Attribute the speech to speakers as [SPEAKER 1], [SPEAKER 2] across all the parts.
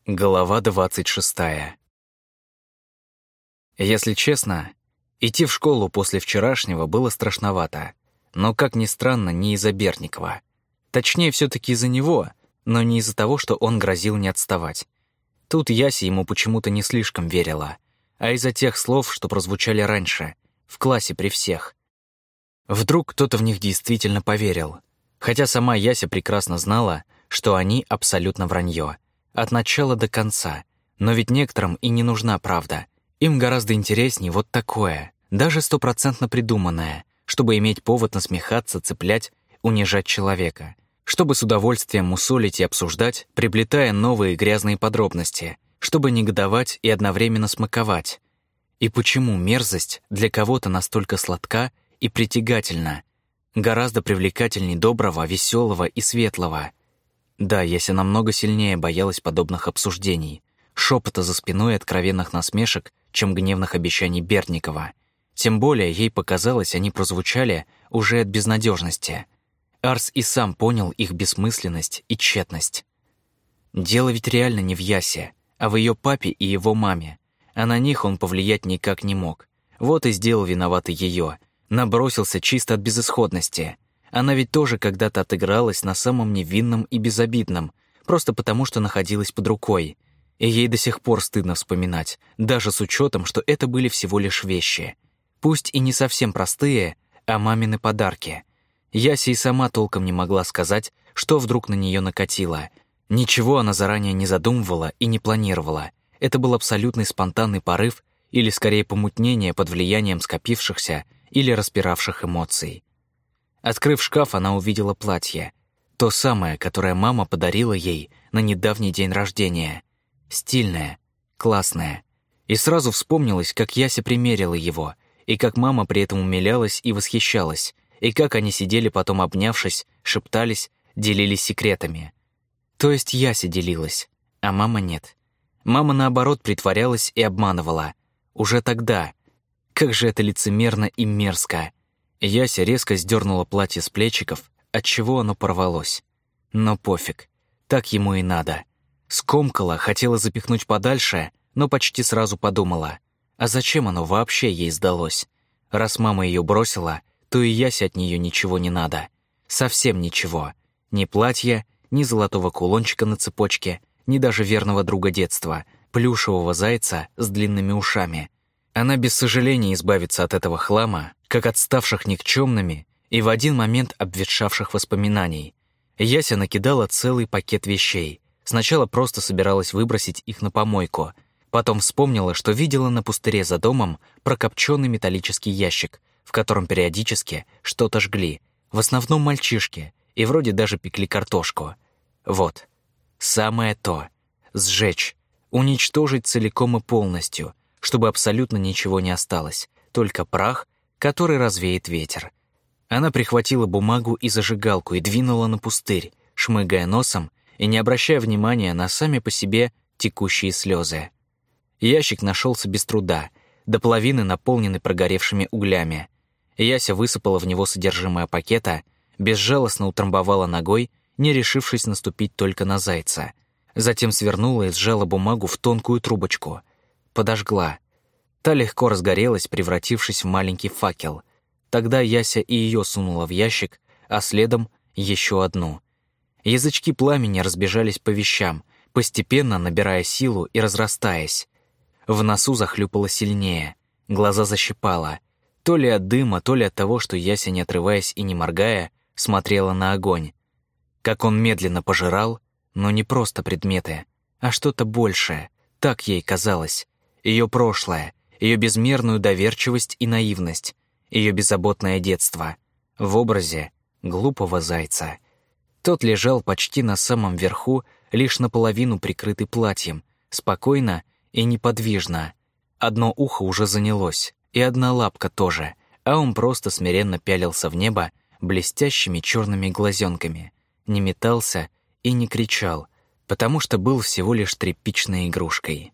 [SPEAKER 1] Глава 26. Если честно, идти в школу после вчерашнего было страшновато. Но, как ни странно, не из-за Бердникова. Точнее, все-таки из-за него, но не из-за того, что он грозил не отставать. Тут Яся ему почему-то не слишком верила, а из-за тех слов, что прозвучали раньше, в классе при всех. Вдруг кто-то в них действительно поверил, хотя сама Яся прекрасно знала, что они абсолютно вранье. От начала до конца. Но ведь некоторым и не нужна правда. Им гораздо интереснее вот такое, даже 100% придуманное, чтобы иметь повод насмехаться, цеплять, унижать человека. Чтобы с удовольствием мусолить и обсуждать, приплетая новые грязные подробности, чтобы негодовать и одновременно смаковать. И почему мерзость для кого-то настолько сладка и притягательна? Гораздо привлекательней доброго, веселого и светлого. Да, Яся намного сильнее боялась подобных обсуждений, шепота за спиной и откровенных насмешек, чем гневных обещаний Бердникова. Тем более ей показалось, они прозвучали уже от безнадежности. Арс и сам понял их бессмысленность и тщетность. Дело ведь реально не в Ясе, а в ее папе и его маме, а на них он повлиять никак не мог. Вот и сделал виноватой ее, набросился чисто от безысходности. Она ведь тоже когда-то отыгралась на самом невинном и безобидном, просто потому, что находилась под рукой. И ей до сих пор стыдно вспоминать, даже с учетом, что это были всего лишь вещи. Пусть и не совсем простые, а мамины подарки. Яся и сама толком не могла сказать, что вдруг на нее накатило. Ничего она заранее не задумывала и не планировала. Это был абсолютный спонтанный порыв или скорее помутнение под влиянием скопившихся или распиравших эмоций. Открыв шкаф, она увидела платье. То самое, которое мама подарила ей на недавний день рождения. Стильное, классное. И сразу вспомнилось, как Яся примерила его, и как мама при этом умилялась и восхищалась, и как они сидели потом обнявшись, шептались, делились секретами. То есть Яся делилась, а мама нет. Мама, наоборот, притворялась и обманывала. Уже тогда. Как же это лицемерно и мерзко. Яся резко сдернула платье с плечиков, отчего оно порвалось. Но пофиг, так ему и надо. Скомкала, хотела запихнуть подальше, но почти сразу подумала, а зачем оно вообще ей сдалось? Раз мама ее бросила, то и Ясе от нее ничего не надо. Совсем ничего. Ни платья, ни золотого кулончика на цепочке, ни даже верного друга детства, плюшевого зайца с длинными ушами. Она без сожаления избавится от этого хлама, как от ставших никчемными и в один момент обветшавших воспоминаний. Яся накидала целый пакет вещей. Сначала просто собиралась выбросить их на помойку. Потом вспомнила, что видела на пустыре за домом прокопченный металлический ящик, в котором периодически что-то жгли. В основном мальчишки, и вроде даже пекли картошку. Вот. Самое то. Сжечь. Уничтожить целиком и полностью, чтобы абсолютно ничего не осталось, только прах, который развеет ветер. Она прихватила бумагу и зажигалку и двинула на пустырь, шмыгая носом и не обращая внимания на сами по себе текущие слезы. Ящик нашелся без труда, до половины наполненный прогоревшими углями. Яся высыпала в него содержимое пакета, безжалостно утрамбовала ногой, не решившись наступить только на зайца. Затем свернула и сжала бумагу в тонкую трубочку. Подожгла. Та легко разгорелась, превратившись в маленький факел. Тогда Яся и ее сунула в ящик, а следом еще одну. Язычки пламени разбежались по вещам, постепенно набирая силу и разрастаясь. В носу захлюпало сильнее, глаза защипало. То ли от дыма, то ли от того, что Яся, не отрываясь и не моргая, смотрела на огонь. Как он медленно пожирал, но не просто предметы, а что-то большее, так ей казалось. Ее прошлое, ее безмерную доверчивость и наивность, ее беззаботное детство в образе глупого зайца. Тот лежал почти на самом верху, лишь наполовину прикрытый платьем, спокойно и неподвижно. Одно ухо уже занялось, и одна лапка тоже, а он просто смиренно пялился в небо блестящими черными глазенками, не метался и не кричал, потому что был всего лишь тряпичной игрушкой.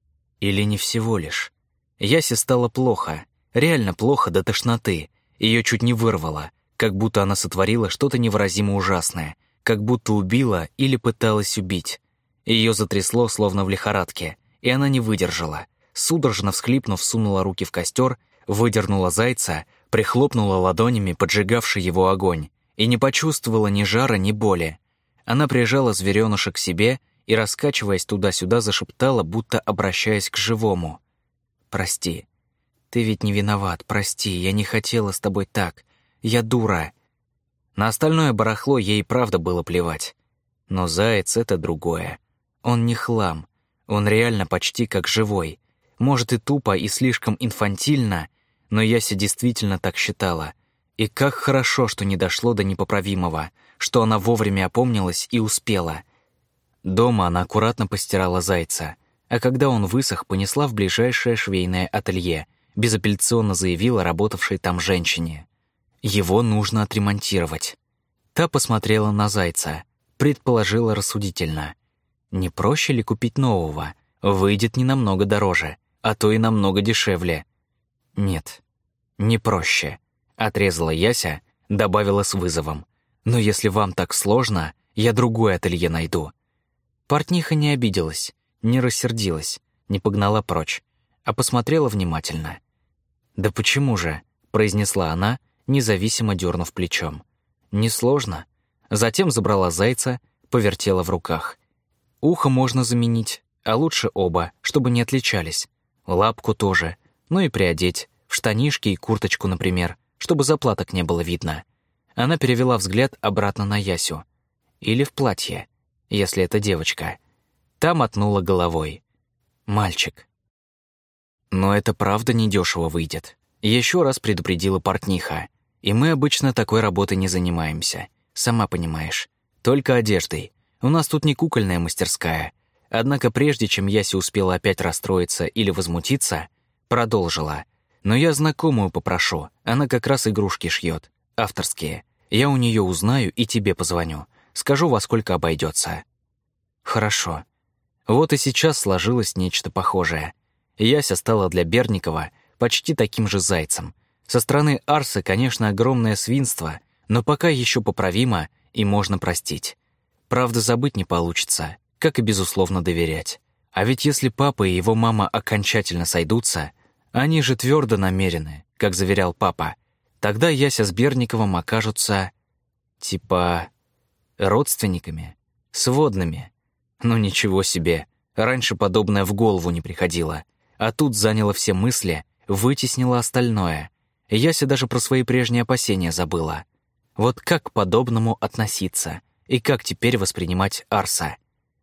[SPEAKER 1] Или не всего лишь. Ясе стало плохо, реально плохо до тошноты. Ее чуть не вырвало, как будто она сотворила что-то невыразимо ужасное, как будто убила или пыталась убить. Ее затрясло, словно в лихорадке, и она не выдержала. Судорожно всхлипнув, сунула руки в костер, выдернула зайца, прихлопнула ладонями поджигавший его огонь и не почувствовала ни жара, ни боли. Она прижала зверёныша к себе и, раскачиваясь туда-сюда, зашептала, будто обращаясь к живому. «Прости. Ты ведь не виноват, прости, я не хотела с тобой так. Я дура». На остальное барахло ей и правда было плевать. Но заяц — это другое. Он не хлам. Он реально почти как живой. Может, и тупо, и слишком инфантильно, но Яся действительно так считала. И как хорошо, что не дошло до непоправимого, что она вовремя опомнилась и успела. Дома она аккуратно постирала зайца, а когда он высох, понесла в ближайшее швейное ателье, безапелляционно заявила работавшей там женщине. Его нужно отремонтировать. Та посмотрела на зайца, предположила рассудительно. Не проще ли купить нового? Выйдет не намного дороже, а то и намного дешевле. Нет, не проще, отрезала Яся, добавила с вызовом. Но если вам так сложно, я другое ателье найду. Портниха не обиделась, не рассердилась, не погнала прочь, а посмотрела внимательно. «Да почему же?» — произнесла она, независимо дернув плечом. «Несложно». Затем забрала зайца, повертела в руках. Ухо можно заменить, а лучше оба, чтобы не отличались. Лапку тоже, ну и приодеть, в штанишки и курточку, например, чтобы заплаток не было видно. Она перевела взгляд обратно на Ясю. Или в платье, если это девочка. Та мотнула головой. «Мальчик». Но это правда недешево выйдет. Еще раз предупредила портниха. И мы обычно такой работой не занимаемся. Сама понимаешь. Только одеждой. У нас тут не кукольная мастерская. Однако прежде чем Яся успела опять расстроиться или возмутиться, продолжила. Но я знакомую попрошу. Она как раз игрушки шьет. Авторские. Я у нее узнаю и тебе позвоню. Скажу, во сколько обойдется. Хорошо. Вот и сейчас сложилось нечто похожее. Яся стала для Берникова почти таким же зайцем. Со стороны Арсы, конечно, огромное свинство, но пока еще поправимо и можно простить. Правда, забыть не получится, как и, безусловно, доверять. А ведь если папа и его мама окончательно сойдутся, они же твердо намерены, как заверял папа, тогда Яся с Берниковым окажутся, типа, родственниками, сводными. Ну ничего себе, раньше подобное в голову не приходило. А тут заняло все мысли, вытеснило остальное. Яся даже про свои прежние опасения забыла. Вот как к подобному относиться? И как теперь воспринимать Арса?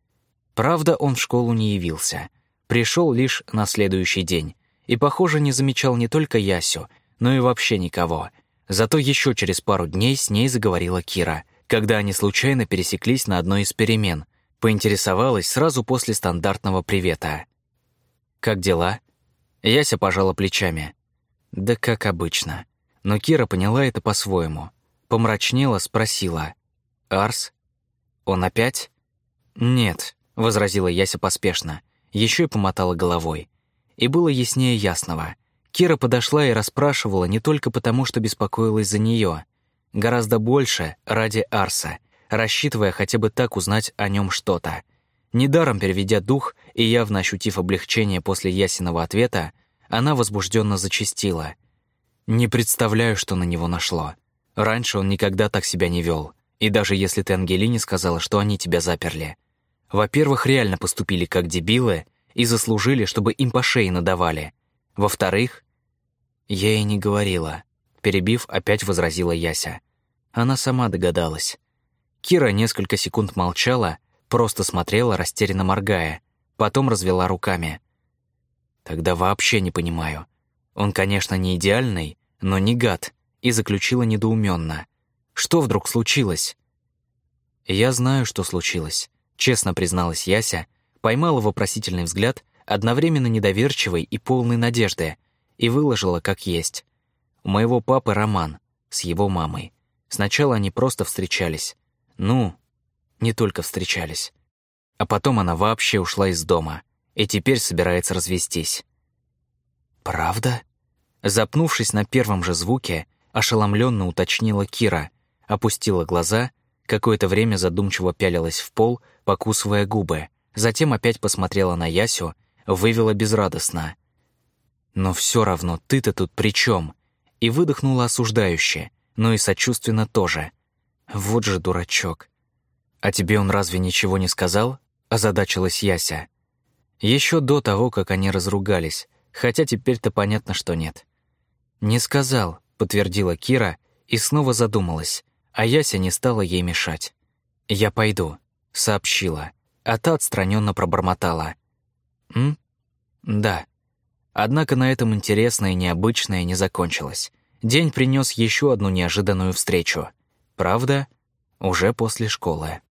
[SPEAKER 1] Правда, он в школу не явился. Пришел лишь на следующий день. И, похоже, не замечал не только Ясю, но и вообще никого. Зато еще через пару дней с ней заговорила Кира, когда они случайно пересеклись на одной из перемен. Поинтересовалась сразу после стандартного привета. «Как дела?» Яся пожала плечами. «Да как обычно». Но Кира поняла это по-своему. Помрачнела, спросила. «Арс? Он опять?» «Нет», — возразила Яся поспешно. Еще и помотала головой. И было яснее ясного. Кира подошла и расспрашивала не только потому, что беспокоилась за нее. Гораздо больше ради Арса, рассчитывая хотя бы так узнать о нем что-то. Недаром переведя дух и явно ощутив облегчение после Ясиного ответа, она возбужденно зачастила. «Не представляю, что на него нашло. Раньше он никогда так себя не вел. И даже если ты Ангелине сказала, что они тебя заперли. Во-первых, реально поступили как дебилы и заслужили, чтобы им по шее надавали. Во-вторых, я ей не говорила», — перебив, опять возразила Яся. Она сама догадалась. Кира несколько секунд молчала, просто смотрела, растерянно моргая, потом развела руками. «Тогда вообще не понимаю. Он, конечно, не идеальный, но не гад», и заключила недоуменно. «Что вдруг случилось?» «Я знаю, что случилось», — честно призналась Яся, поймала вопросительный взгляд, одновременно недоверчивый и полный надежды, и выложила как есть. «У моего папы роман с его мамой. Сначала они просто встречались. Ну, не только встречались. А потом она вообще ушла из дома и теперь собирается развестись». «Правда?» Запнувшись на первом же звуке, ошеломленно уточнила Кира, опустила глаза, какое-то время задумчиво пялилась в пол, покусывая губы, затем опять посмотрела на Ясю, вывела безрадостно. «Но все равно ты-то тут при чем?» И выдохнула осуждающе, но и сочувственно тоже. «Вот же дурачок». «А тебе он разве ничего не сказал?» — озадачилась Яся. Еще до того, как они разругались, хотя теперь-то понятно, что нет. «Не сказал», — подтвердила Кира и снова задумалась, а Яся не стала ей мешать. «Я пойду», — сообщила, а та отстраненно пробормотала. «М? Да». Однако на этом интересное и необычное не закончилось. День принес еще одну неожиданную встречу. Правда, уже после школы.